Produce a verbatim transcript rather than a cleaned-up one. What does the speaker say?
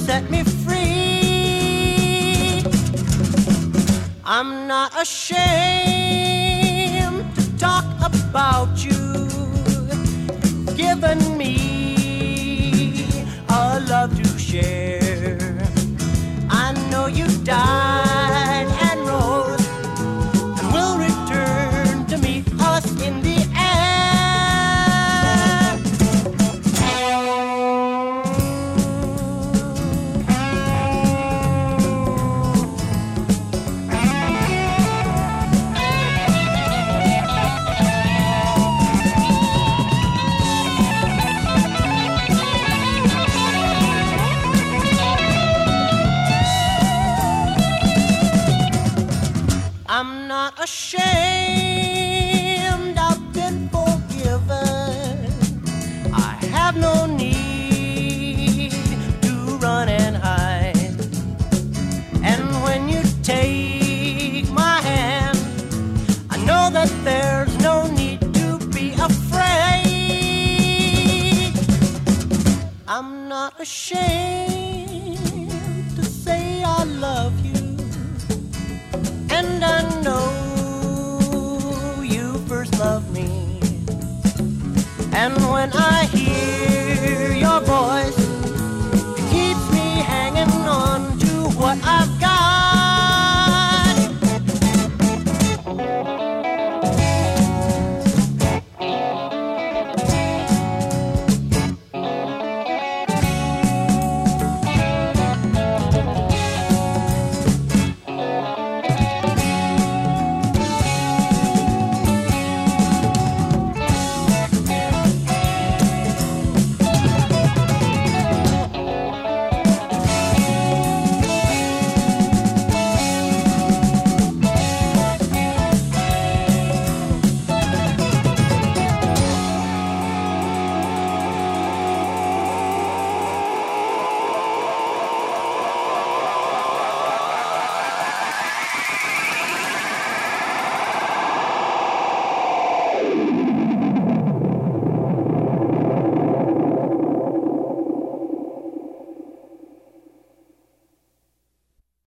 set me free. I'm not ashamed to talk about you, giving me a love to share. I know you died and rose and will return to meet us in the air. I'm not ashamed, I've been forgiven. I have no need to run and hide. And when you take my hand, I know that there's no need to be afraid. I'm not ashamed.